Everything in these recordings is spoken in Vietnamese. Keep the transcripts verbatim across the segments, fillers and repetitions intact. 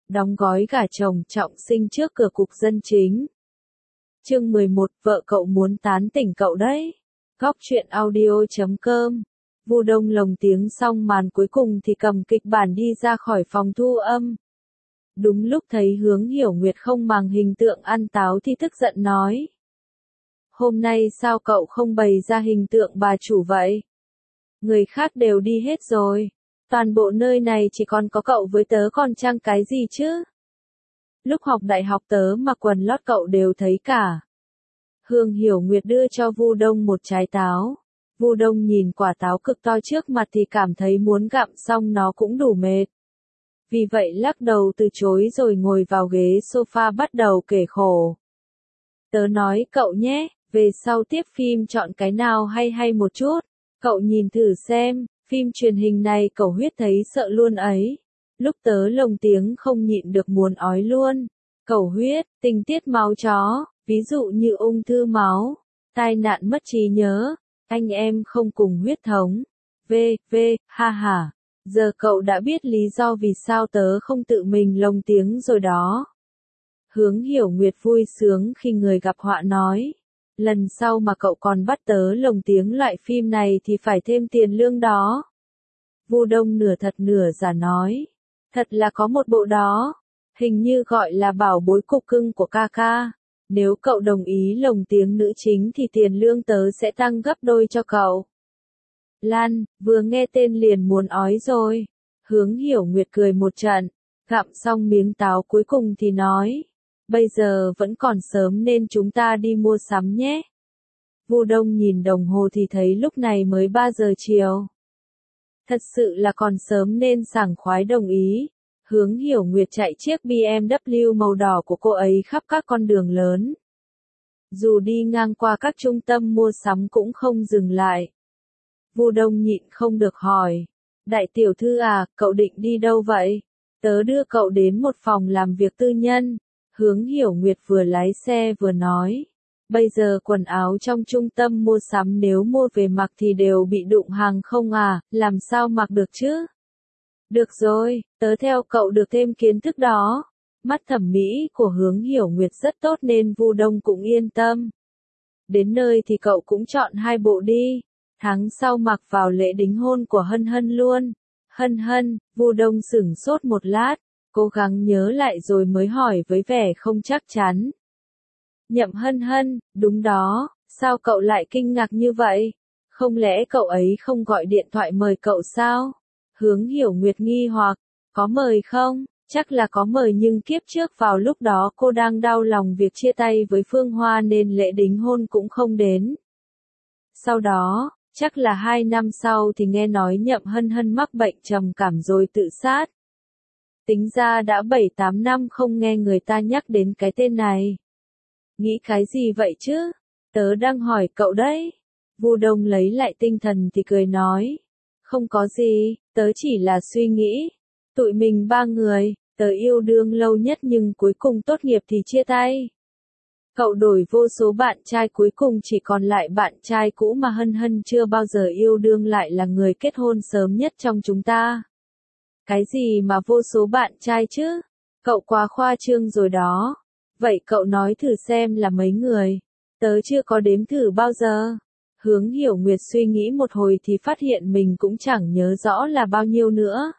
Đóng gói gả chồng trọng sinh trước cửa cục dân chính. Chương mười một, vợ cậu muốn tán tỉnh cậu đấy. Góc truyện audio chấm com. Vu Đông lồng tiếng xong màn cuối cùng thì cầm kịch bản đi ra khỏi phòng thu âm. Đúng lúc thấy Hướng Hiểu Nguyệt không màng hình tượng ăn táo thì tức giận nói. Hôm nay sao cậu không bày ra hình tượng bà chủ vậy? Người khác đều đi hết rồi. Toàn bộ nơi này chỉ còn có cậu với tớ còn chăng cái gì chứ? Lúc học đại học tớ mặc quần lót cậu đều thấy cả. Hướng Hiểu Nguyệt đưa cho Vu Đông một trái táo. Vu Đông nhìn quả táo cực to trước mặt thì cảm thấy muốn gặm xong nó cũng đủ mệt. Vì vậy lắc đầu từ chối rồi ngồi vào ghế sofa bắt đầu kể khổ. Tớ nói cậu nhé, về sau tiếp phim chọn cái nào hay hay một chút. Cậu nhìn thử xem, phim truyền hình này cậu huyết thấy sợ luôn ấy. Lúc tớ lồng tiếng không nhịn được muốn ói luôn. Cậu huyết, tình tiết máu chó, ví dụ như ung thư máu, tai nạn mất trí nhớ, anh em không cùng huyết thống. V, V, ha ha. Giờ cậu đã biết lý do vì sao tớ không tự mình lồng tiếng rồi đó. Hướng Hiểu Nguyệt vui sướng khi người gặp họa nói. Lần sau mà cậu còn bắt tớ lồng tiếng loại phim này thì phải thêm tiền lương đó. Vu Đông nửa thật nửa giả nói. Thật là có một bộ đó. Hình như gọi là bảo bối cục cưng của ca ca. Nếu cậu đồng ý lồng tiếng nữ chính thì tiền lương tớ sẽ tăng gấp đôi cho cậu. Lan, vừa nghe tên liền muốn ói rồi. Hướng Hiểu Nguyệt cười một trận. Gặm xong miếng táo cuối cùng thì nói. Bây giờ vẫn còn sớm nên chúng ta đi mua sắm nhé. Vu Đông nhìn đồng hồ thì thấy lúc này mới ba giờ chiều. Thật sự là còn sớm nên sảng khoái đồng ý. Hướng Hiểu Nguyệt chạy chiếc bê em vê màu đỏ của cô ấy khắp các con đường lớn. Dù đi ngang qua các trung tâm mua sắm cũng không dừng lại. Vu Đông nhịn không được hỏi. Đại tiểu thư à, cậu định đi đâu vậy? Tớ đưa cậu đến một phòng làm việc tư nhân. Hướng Hiểu Nguyệt vừa lái xe vừa nói. Bây giờ quần áo trong trung tâm mua sắm nếu mua về mặc thì đều bị đụng hàng không à, làm sao mặc được chứ? Được rồi, tớ theo cậu được thêm kiến thức đó. Mắt thẩm mỹ của Hướng Hiểu Nguyệt rất tốt nên Vu Đông cũng yên tâm. Đến nơi thì cậu cũng chọn hai bộ đi. Tháng sau mặc vào lễ đính hôn của Hân Hân luôn. Hân Hân, Vu Đông sửng sốt một lát, cố gắng nhớ lại rồi mới hỏi với vẻ không chắc chắn. Nhậm Hân Hân, đúng đó, sao cậu lại kinh ngạc như vậy? Không lẽ cậu ấy không gọi điện thoại mời cậu sao? Hướng Hiểu Nguyệt nghi hoặc, có mời không? Chắc là có mời nhưng kiếp trước vào lúc đó cô đang đau lòng việc chia tay với Phương Hoa nên lễ đính hôn cũng không đến. Sau đó, chắc là hai năm sau thì nghe nói Nhậm Hân Hân mắc bệnh trầm cảm rồi tự sát. Tính ra đã bảy tám năm không nghe người ta nhắc đến cái tên này. Nghĩ cái gì vậy chứ? Tớ đang hỏi cậu đấy. Vu Đông lấy lại tinh thần thì cười nói. Không có gì, tớ chỉ là suy nghĩ. Tụi mình ba người, tớ yêu đương lâu nhất nhưng cuối cùng tốt nghiệp thì chia tay. Cậu đổi vô số bạn trai cuối cùng chỉ còn lại bạn trai cũ mà Hân Hân chưa bao giờ yêu đương lại là người kết hôn sớm nhất trong chúng ta. Cái gì mà vô số bạn trai chứ? Cậu quá khoa trương rồi đó. Vậy cậu nói thử xem là mấy người? Tớ chưa có đếm thử bao giờ. Hướng Hiểu Nguyệt suy nghĩ một hồi thì phát hiện mình cũng chẳng nhớ rõ là bao nhiêu nữa.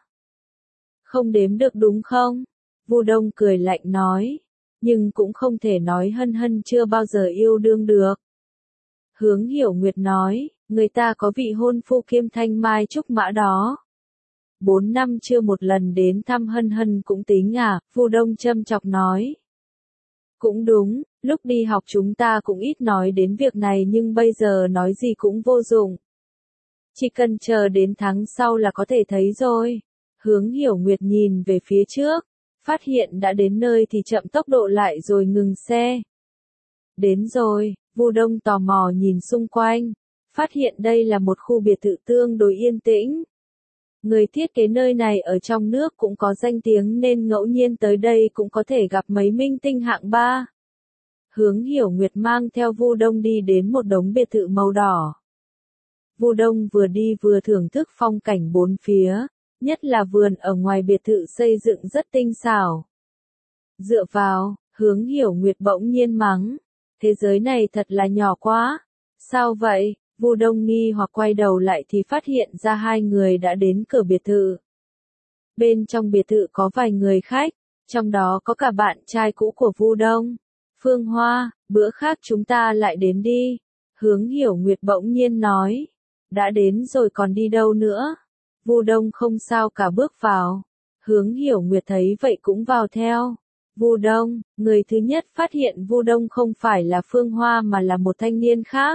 Không đếm được đúng không? Vu Đông cười lạnh nói. Nhưng cũng không thể nói Hân Hân chưa bao giờ yêu đương được. Hướng Hiểu Nguyệt nói, người ta có vị hôn phu kiêm thanh mai trúc mã đó. Bốn năm chưa một lần đến thăm Hân Hân cũng tính à, Vu Đông châm chọc nói. Cũng đúng, lúc đi học chúng ta cũng ít nói đến việc này nhưng bây giờ nói gì cũng vô dụng. Chỉ cần chờ đến tháng sau là có thể thấy rồi. Hướng Hiểu Nguyệt nhìn về phía trước, phát hiện đã đến nơi thì chậm tốc độ lại rồi ngừng xe. Đến rồi, Vu Đông tò mò nhìn xung quanh, phát hiện đây là một khu biệt thự tương đối yên tĩnh. Người thiết kế nơi này ở trong nước cũng có danh tiếng nên ngẫu nhiên tới đây cũng có thể gặp mấy minh tinh hạng ba. Hướng Hiểu Nguyệt mang theo Vu Đông đi đến một đống biệt thự màu đỏ. Vu Đông vừa đi vừa thưởng thức phong cảnh bốn phía, nhất là vườn ở ngoài biệt thự xây dựng rất tinh xảo. Dựa vào, Hướng Hiểu Nguyệt bỗng nhiên mắng. Thế giới này thật là nhỏ quá. Sao vậy? Vu Đông nghi hoặc quay đầu lại thì phát hiện ra hai người đã đến cửa biệt thự. Bên trong biệt thự có vài người khách, trong đó có cả bạn trai cũ của Vu Đông. Phương Hoa, bữa khác chúng ta lại đến đi. Hướng Hiểu Nguyệt bỗng nhiên nói. Đã đến rồi còn đi đâu nữa? Vu Đông không sao cả bước vào. Hướng Hiểu Nguyệt thấy vậy cũng vào theo. Vu Đông, người thứ nhất phát hiện Vu Đông không phải là Phương Hoa mà là một thanh niên khác.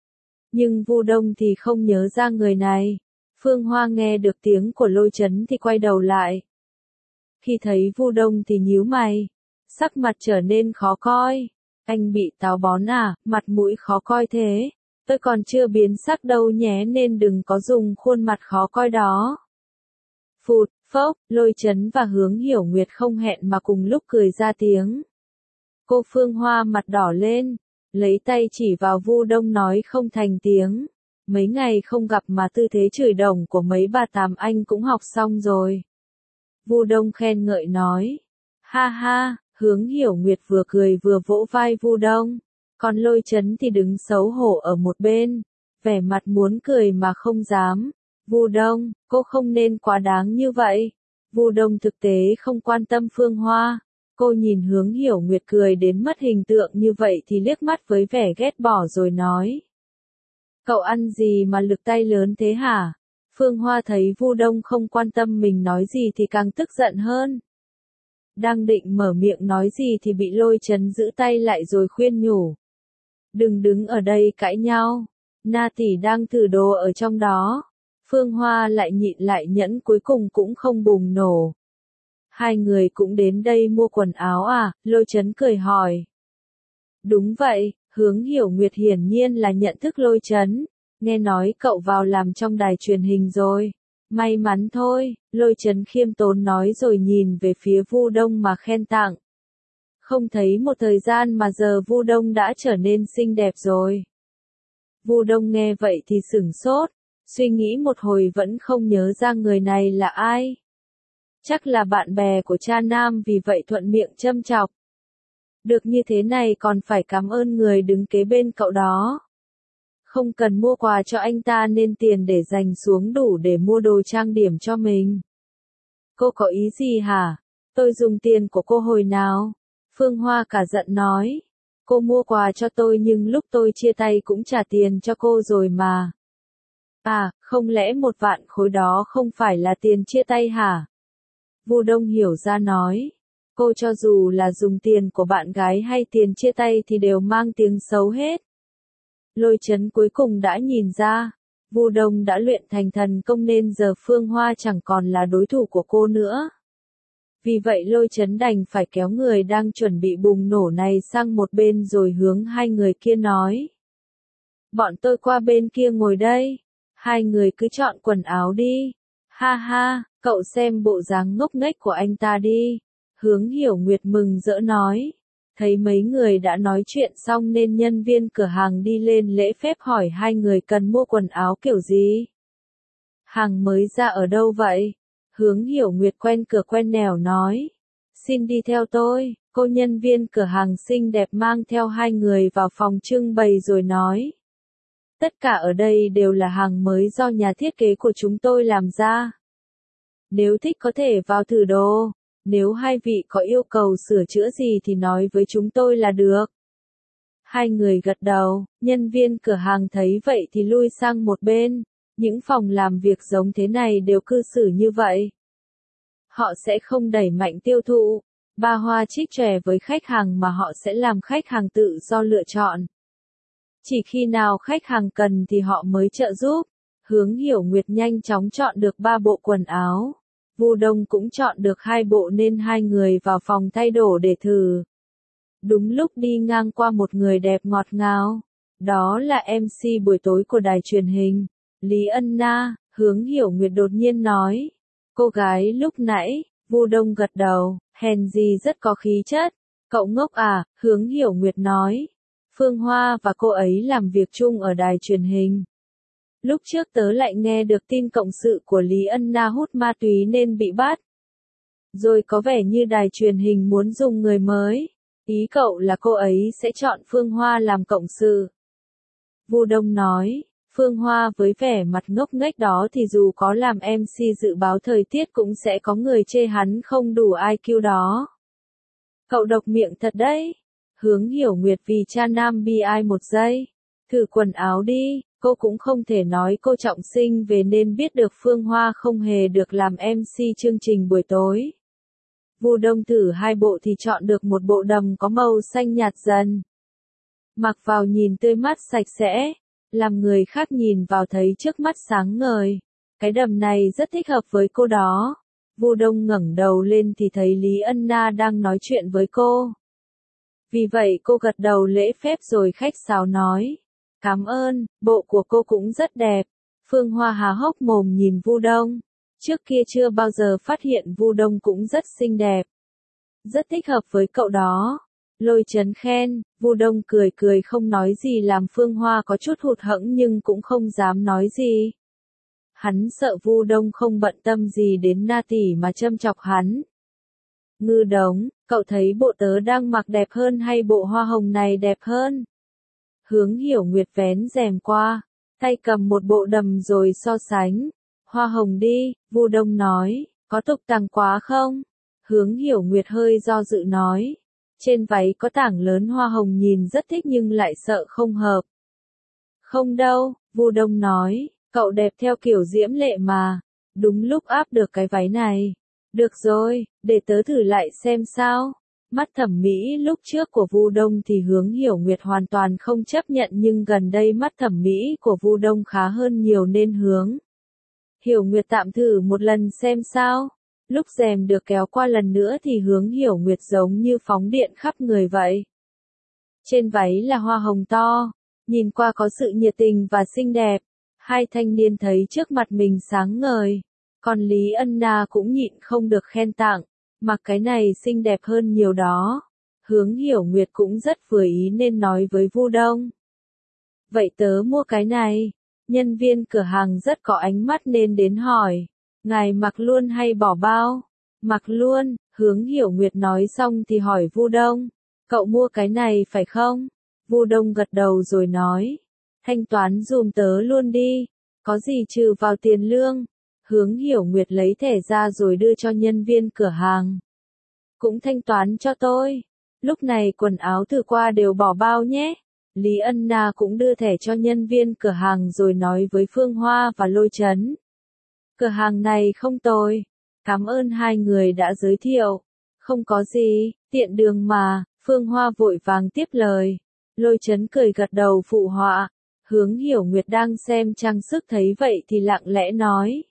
Nhưng Vu Đông thì không nhớ ra người này. Phương Hoa nghe được tiếng của Lôi Chấn thì quay đầu lại. Khi thấy Vu Đông thì nhíu mày, sắc mặt trở nên khó coi. Anh bị táo bón à, mặt mũi khó coi thế. Tôi còn chưa biến sắc đâu nhé nên đừng có dùng khuôn mặt khó coi đó. Phụt, phốc, Lôi Chấn và Hướng Hiểu Nguyệt không hẹn mà cùng lúc cười ra tiếng. Cô Phương Hoa mặt đỏ lên, lấy tay chỉ vào Vu Đông nói không thành tiếng. Mấy ngày không gặp mà tư thế chửi đồng của mấy bà tám anh cũng học xong rồi. Vu Đông khen ngợi nói. Ha ha, Hướng Hiểu Nguyệt vừa cười vừa vỗ vai Vu Đông. Còn Lôi Chấn thì đứng xấu hổ ở một bên, vẻ mặt muốn cười mà không dám. Vu Đông, cô không nên quá đáng như vậy. Vu Đông thực tế không quan tâm Phương Hoa. Cô nhìn Hướng Hiểu Nguyệt cười đến mất hình tượng như vậy thì liếc mắt với vẻ ghét bỏ rồi nói. Cậu ăn gì mà lực tay lớn thế hả? Phương Hoa thấy Vu Đông không quan tâm mình nói gì thì càng tức giận hơn. Đang định mở miệng nói gì thì bị Lôi Chấn giữ tay lại rồi khuyên nhủ. Đừng đứng ở đây cãi nhau. Na tỷ đang thử đồ ở trong đó. Phương Hoa lại nhịn lại nhẫn cuối cùng cũng không bùng nổ. Hai người cũng đến đây mua quần áo à? Lôi Chấn cười hỏi. Đúng vậy, Hướng Hiểu Nguyệt hiển nhiên là nhận thức Lôi Chấn. Nghe nói cậu vào làm trong đài truyền hình rồi. May mắn thôi, Lôi Chấn khiêm tốn nói rồi nhìn về phía Vu Đông mà khen tặng. Không thấy một thời gian mà giờ Vu Đông đã trở nên xinh đẹp rồi. Vu Đông nghe vậy thì sửng sốt, suy nghĩ một hồi vẫn không nhớ ra người này là ai. Chắc là bạn bè của cha nam vì vậy thuận miệng châm chọc. Được như thế này còn phải cảm ơn người đứng kế bên cậu đó. Không cần mua quà cho anh ta nên tiền để dành xuống đủ để mua đồ trang điểm cho mình. Cô có ý gì hả? Tôi dùng tiền của cô hồi nào? Phương Hoa cả giận nói. Cô mua quà cho tôi nhưng lúc tôi chia tay cũng trả tiền cho cô rồi mà. À, không lẽ một vạn khối đó không phải là tiền chia tay hả? Vu Đông hiểu ra nói. Cô cho dù là dùng tiền của bạn gái hay tiền chia tay thì đều mang tiếng xấu hết. Lôi Chấn cuối cùng đã nhìn ra. Vu Đông đã luyện thành thần công nên giờ Phương Hoa chẳng còn là đối thủ của cô nữa. Vì vậy Lôi Chấn đành phải kéo người đang chuẩn bị bùng nổ này sang một bên rồi hướng hai người kia nói. Bọn tôi qua bên kia ngồi đây. Hai người cứ chọn quần áo đi. Ha ha, cậu xem bộ dáng ngốc nghếch của anh ta đi. Hướng Hiểu Nguyệt mừng rỡ nói. Thấy mấy người đã nói chuyện xong nên nhân viên cửa hàng đi lên lễ phép hỏi hai người cần mua quần áo kiểu gì. Hàng mới ra ở đâu vậy? Hướng Hiểu Nguyệt quen cửa quen nẻo nói. Xin đi theo tôi, cô nhân viên cửa hàng xinh đẹp mang theo hai người vào phòng trưng bày rồi nói. Tất cả ở đây đều là hàng mới do nhà thiết kế của chúng tôi làm ra. Nếu thích có thể vào thử đồ. Nếu hai vị có yêu cầu sửa chữa gì thì nói với chúng tôi là được. Hai người gật đầu, nhân viên cửa hàng thấy vậy thì lui sang một bên. Những phòng làm việc giống thế này đều cư xử như vậy. Họ sẽ không đẩy mạnh tiêu thụ, ba hoa trích chòe với khách hàng mà họ sẽ làm khách hàng tự do lựa chọn. Chỉ khi nào khách hàng cần thì họ mới trợ giúp. Hướng Hiểu Nguyệt nhanh chóng chọn được ba bộ quần áo. Vu Đông cũng chọn được hai bộ nên hai người vào phòng thay đồ để thử. Đúng lúc đi ngang qua một người đẹp ngọt ngào. Đó là em xê buổi tối của đài truyền hình, Lý Ân Na. Hướng Hiểu Nguyệt đột nhiên nói. Cô gái lúc nãy, Vu Đông gật đầu, hèn gì rất có khí chất. Cậu ngốc à, Hướng Hiểu Nguyệt nói. Phương Hoa và cô ấy làm việc chung ở đài truyền hình. Lúc trước tớ lại nghe được tin cộng sự của Lý Ân Na hút ma túy nên bị bắt. Rồi có vẻ như đài truyền hình muốn dùng người mới. Ý cậu là cô ấy sẽ chọn Phương Hoa làm cộng sự. Vu Đông nói, Phương Hoa với vẻ mặt ngốc nghếch đó thì dù có làm em xê dự báo thời tiết cũng sẽ có người chê hắn không đủ i kiu đó. Cậu độc miệng thật đấy. Hướng Hiểu Nguyệt vì cha nam bi ai một giây. Thử quần áo đi, cô cũng không thể nói cô trọng sinh về nên biết được Phương Hoa không hề được làm em xê chương trình buổi tối. Vu Đông thử hai bộ thì chọn được một bộ đầm có màu xanh nhạt dần. Mặc vào nhìn tươi mát sạch sẽ, làm người khác nhìn vào thấy trước mắt sáng ngời. Cái đầm này rất thích hợp với cô đó. Vu Đông ngẩng đầu lên thì thấy Lý Ân Na đang nói chuyện với cô. Vì vậy cô gật đầu lễ phép rồi khách sáo nói. Cảm ơn, bộ của cô cũng rất đẹp. Phương Hoa há hốc mồm nhìn Vu Đông. Trước kia chưa bao giờ phát hiện Vu Đông cũng rất xinh đẹp. Rất thích hợp với cậu đó. Lôi Chấn khen, Vu Đông cười cười không nói gì làm Phương Hoa có chút hụt hẫng nhưng cũng không dám nói gì. Hắn sợ Vu Đông không bận tâm gì đến Na tỷ mà châm chọc hắn. Ngư Đống, cậu thấy bộ tớ đang mặc đẹp hơn hay bộ hoa hồng này đẹp hơn? Hướng Hiểu Nguyệt vén rèm qua, tay cầm một bộ đầm rồi so sánh. Hoa hồng đi, Vu Đông nói, có tục tằng quá không? Hướng Hiểu Nguyệt hơi do dự nói. Trên váy có tảng lớn hoa hồng nhìn rất thích nhưng lại sợ không hợp. Không đâu, Vu Đông nói, cậu đẹp theo kiểu diễm lệ mà. Đúng lúc áp được cái váy này. Được rồi, để tớ thử lại xem sao. Mắt thẩm mỹ lúc trước của Vu Đông thì Hướng Hiểu Nguyệt hoàn toàn không chấp nhận nhưng gần đây mắt thẩm mỹ của Vu Đông khá hơn nhiều nên Hướng Hiểu Nguyệt tạm thử một lần xem sao. Lúc rèm được kéo qua lần nữa thì Hướng Hiểu Nguyệt giống như phóng điện khắp người vậy. Trên váy là hoa hồng to, nhìn qua có sự nhiệt tình và xinh đẹp. Hai thanh niên thấy trước mặt mình sáng ngời. Còn Lý Ân Na cũng nhịn không được khen tặng, mặc cái này xinh đẹp hơn nhiều đó. Hướng Hiểu Nguyệt cũng rất vừa ý nên nói với Vu Đông. Vậy tớ mua cái này. Nhân viên cửa hàng rất có ánh mắt nên đến hỏi. Ngài mặc luôn hay bỏ bao? Mặc luôn, Hướng Hiểu Nguyệt nói xong thì hỏi Vu Đông. Cậu mua cái này phải không? Vu Đông gật đầu rồi nói. Thanh toán dùm tớ luôn đi. Có gì trừ vào tiền lương? Hướng Hiểu Nguyệt lấy thẻ ra rồi đưa cho nhân viên cửa hàng. Cũng thanh toán cho tôi. Lúc này quần áo thử qua đều bỏ bao nhé. Lý Ân Na cũng đưa thẻ cho nhân viên cửa hàng rồi nói với Phương Hoa và Lôi Chấn. Cửa hàng này không tồi. Cảm ơn hai người đã giới thiệu. Không có gì, tiện đường mà. Phương Hoa vội vàng tiếp lời. Lôi Chấn cười gật đầu phụ họa. Hướng Hiểu Nguyệt đang xem trang sức thấy vậy thì lặng lẽ nói.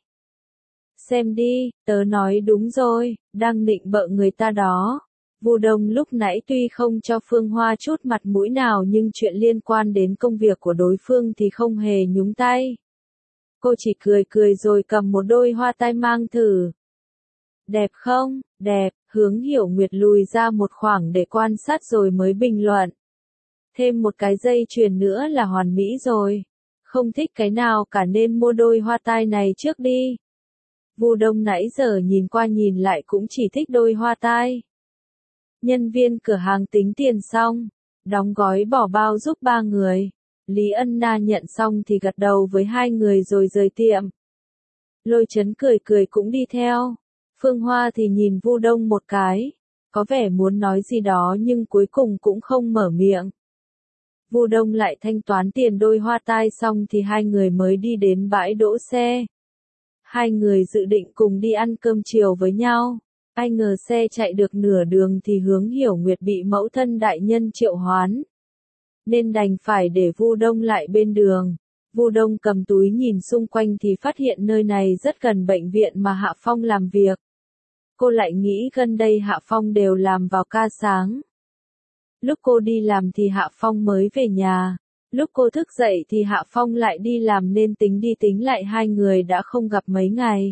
Xem đi, tớ nói đúng rồi, đang nịnh bợ người ta đó. Vu Đông lúc nãy tuy không cho Phương Hoa chút mặt mũi nào nhưng chuyện liên quan đến công việc của đối phương thì không hề nhúng tay. Cô chỉ cười cười rồi cầm một đôi hoa tai mang thử. Đẹp không? Đẹp, Hướng Hiểu Nguyệt lùi ra một khoảng để quan sát rồi mới bình luận. Thêm một cái dây chuyền nữa là hoàn mỹ rồi. Không thích cái nào cả nên mua đôi hoa tai này trước đi. Vu Đông nãy giờ nhìn qua nhìn lại cũng chỉ thích đôi hoa tai. Nhân viên cửa hàng tính tiền xong, đóng gói bỏ bao giúp ba người. Lý Ân Na nhận xong thì gật đầu với hai người rồi rời tiệm. Lôi Chấn cười cười cũng đi theo. Phương Hoa thì nhìn Vu Đông một cái, có vẻ muốn nói gì đó nhưng cuối cùng cũng không mở miệng. Vu Đông lại thanh toán tiền đôi hoa tai xong thì hai người mới đi đến bãi đỗ xe. Hai người dự định cùng đi ăn cơm chiều với nhau. Ai ngờ xe chạy được nửa đường thì Hướng Hiểu Nguyệt bị mẫu thân đại nhân triệu hoán. Nên đành phải để Vu Đông lại bên đường. Vu Đông cầm túi nhìn xung quanh thì phát hiện nơi này rất gần bệnh viện mà Hạ Phong làm việc. Cô lại nghĩ gần đây Hạ Phong đều làm vào ca sáng. Lúc cô đi làm thì Hạ Phong mới về nhà. Lúc cô thức dậy thì Hạ Phong lại đi làm nên tính đi tính lại hai người đã không gặp mấy ngày.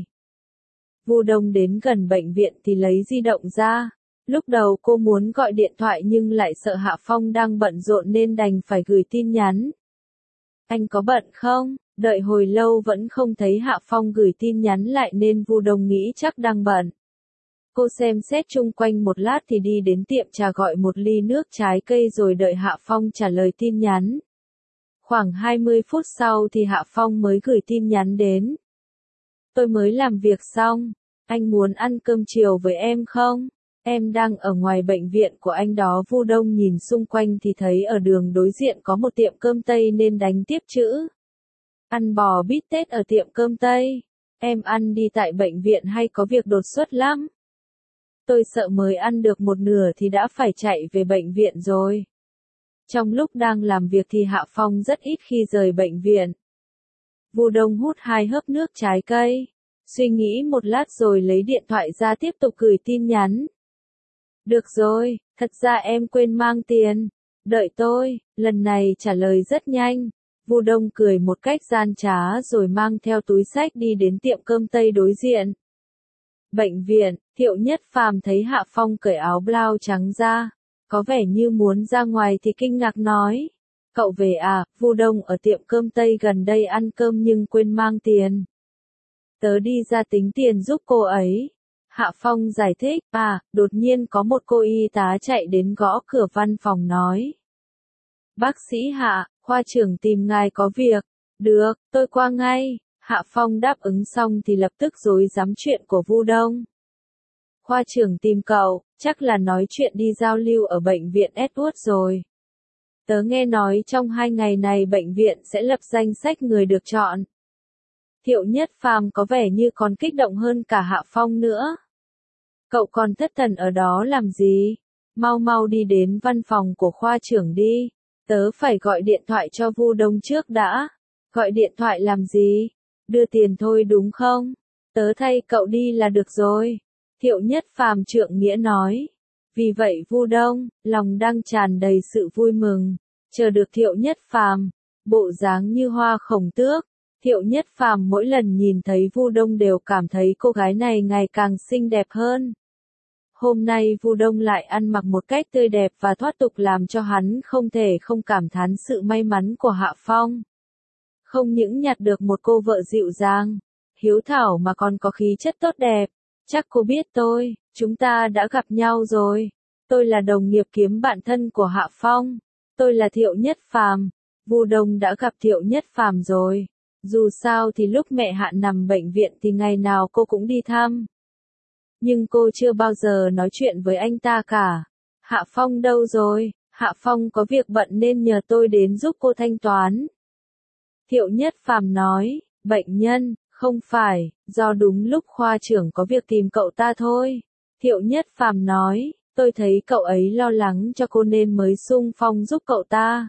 Vu Đông đến gần bệnh viện thì lấy di động ra. Lúc đầu cô muốn gọi điện thoại nhưng lại sợ Hạ Phong đang bận rộn nên đành phải gửi tin nhắn. Anh có bận không? Đợi hồi lâu vẫn không thấy Hạ Phong gửi tin nhắn lại nên Vu Đông nghĩ chắc đang bận. Cô xem xét chung quanh một lát thì đi đến tiệm trà gọi một ly nước trái cây rồi đợi Hạ Phong trả lời tin nhắn. Khoảng hai mươi phút sau thì Hạ Phong mới gửi tin nhắn đến. Tôi mới làm việc xong, anh muốn ăn cơm chiều với em không? Em đang ở ngoài bệnh viện của anh đó. Vu Đông nhìn xung quanh thì thấy ở đường đối diện có một tiệm cơm Tây nên đánh tiếp chữ. Ăn bò bít tết ở tiệm cơm Tây. Em ăn đi, tại bệnh viện hay có việc đột xuất lắm. Tôi sợ mới ăn được một nửa thì đã phải chạy về bệnh viện rồi. Trong lúc đang làm việc thì Hạ Phong rất ít khi rời bệnh viện. Vu Đông hút hai hớp nước trái cây, suy nghĩ một lát rồi lấy điện thoại ra tiếp tục gửi tin nhắn. Được rồi, thật ra em quên mang tiền. Đợi tôi, lần này trả lời rất nhanh. Vu Đông cười một cách gian trá rồi mang theo túi xách đi đến tiệm cơm Tây đối diện. Bệnh viện, Thiệu Nhất Phàm thấy Hạ Phong cởi áo blau trắng ra, có vẻ như muốn ra ngoài thì kinh ngạc nói. Cậu về à? Vu Đông ở tiệm cơm Tây gần đây ăn cơm nhưng quên mang tiền. Tớ đi ra tính tiền giúp cô ấy. Hạ Phong giải thích. À, đột nhiên có một cô y tá chạy đến gõ cửa văn phòng nói. Bác sĩ Hạ, khoa trưởng tìm ngài có việc. Được, tôi qua ngay. Hạ Phong đáp ứng xong thì lập tức rối rắm chuyện của Vu Đông. Khoa trưởng tìm cậu, chắc là nói chuyện đi giao lưu ở bệnh viện Edward rồi. Tớ nghe nói trong hai ngày này bệnh viện sẽ lập danh sách người được chọn. Thiệu Nhất Phàm có vẻ như còn kích động hơn cả Hạ Phong nữa. Cậu còn thất thần ở đó làm gì? Mau mau đi đến văn phòng của khoa trưởng đi. Tớ phải gọi điện thoại cho Vu Đông trước đã. Gọi điện thoại làm gì? Đưa tiền thôi đúng không? Tớ thay cậu đi là được rồi. Thiệu Nhất Phàm trượng nghĩa nói. Vì vậy Vu Đông, lòng đang tràn đầy sự vui mừng, chờ được Thiệu Nhất Phàm, bộ dáng như hoa khổng tước. Thiệu Nhất Phàm mỗi lần nhìn thấy Vu Đông đều cảm thấy cô gái này ngày càng xinh đẹp hơn. Hôm nay Vu Đông lại ăn mặc một cách tươi đẹp và thoát tục làm cho hắn không thể không cảm thán sự may mắn của Hạ Phong. Không những nhặt được một cô vợ dịu dàng, hiếu thảo mà còn có khí chất tốt đẹp. Chắc cô biết tôi, chúng ta đã gặp nhau rồi. Tôi là đồng nghiệp kiếm bạn thân của Hạ Phong. Tôi là Thiệu Nhất Phàm. Vu Đông đã gặp Thiệu Nhất Phàm rồi. Dù sao thì lúc mẹ Hạ nằm bệnh viện thì ngày nào cô cũng đi thăm. Nhưng cô chưa bao giờ nói chuyện với anh ta cả. Hạ Phong đâu rồi? Hạ Phong có việc bận nên nhờ tôi đến giúp cô thanh toán. Thiệu Nhất Phàm nói, bệnh nhân, không phải, do đúng lúc khoa trưởng có việc tìm cậu ta thôi. Thiệu Nhất Phàm nói, tôi thấy cậu ấy lo lắng cho cô nên mới xung phong giúp cậu ta.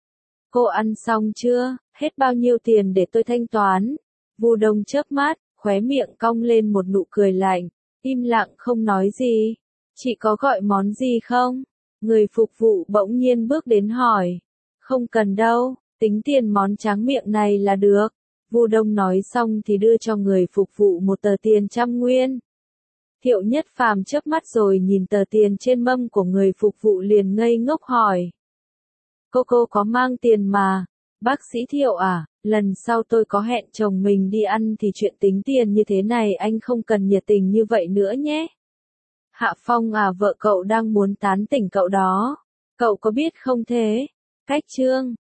Cô ăn xong chưa? Hết bao nhiêu tiền để tôi thanh toán? Vu Đông chớp mắt, khóe miệng cong lên một nụ cười lạnh, im lặng không nói gì. Chị có gọi món gì không? Người phục vụ bỗng nhiên bước đến hỏi. Không cần đâu, tính tiền món tráng miệng này là được. Vu Đông nói xong thì đưa cho người phục vụ một tờ tiền trăm nguyên. Thiệu Nhất Phàm chớp mắt rồi nhìn tờ tiền trên mâm của người phục vụ liền ngây ngốc hỏi. Cô cô có mang tiền mà. Bác sĩ Thiệu à, lần sau tôi có hẹn chồng mình đi ăn thì chuyện tính tiền như thế này anh không cần nhiệt tình như vậy nữa nhé. Hạ Phong à, vợ cậu đang muốn tán tỉnh cậu đó. Cậu có biết không thế? Cách chương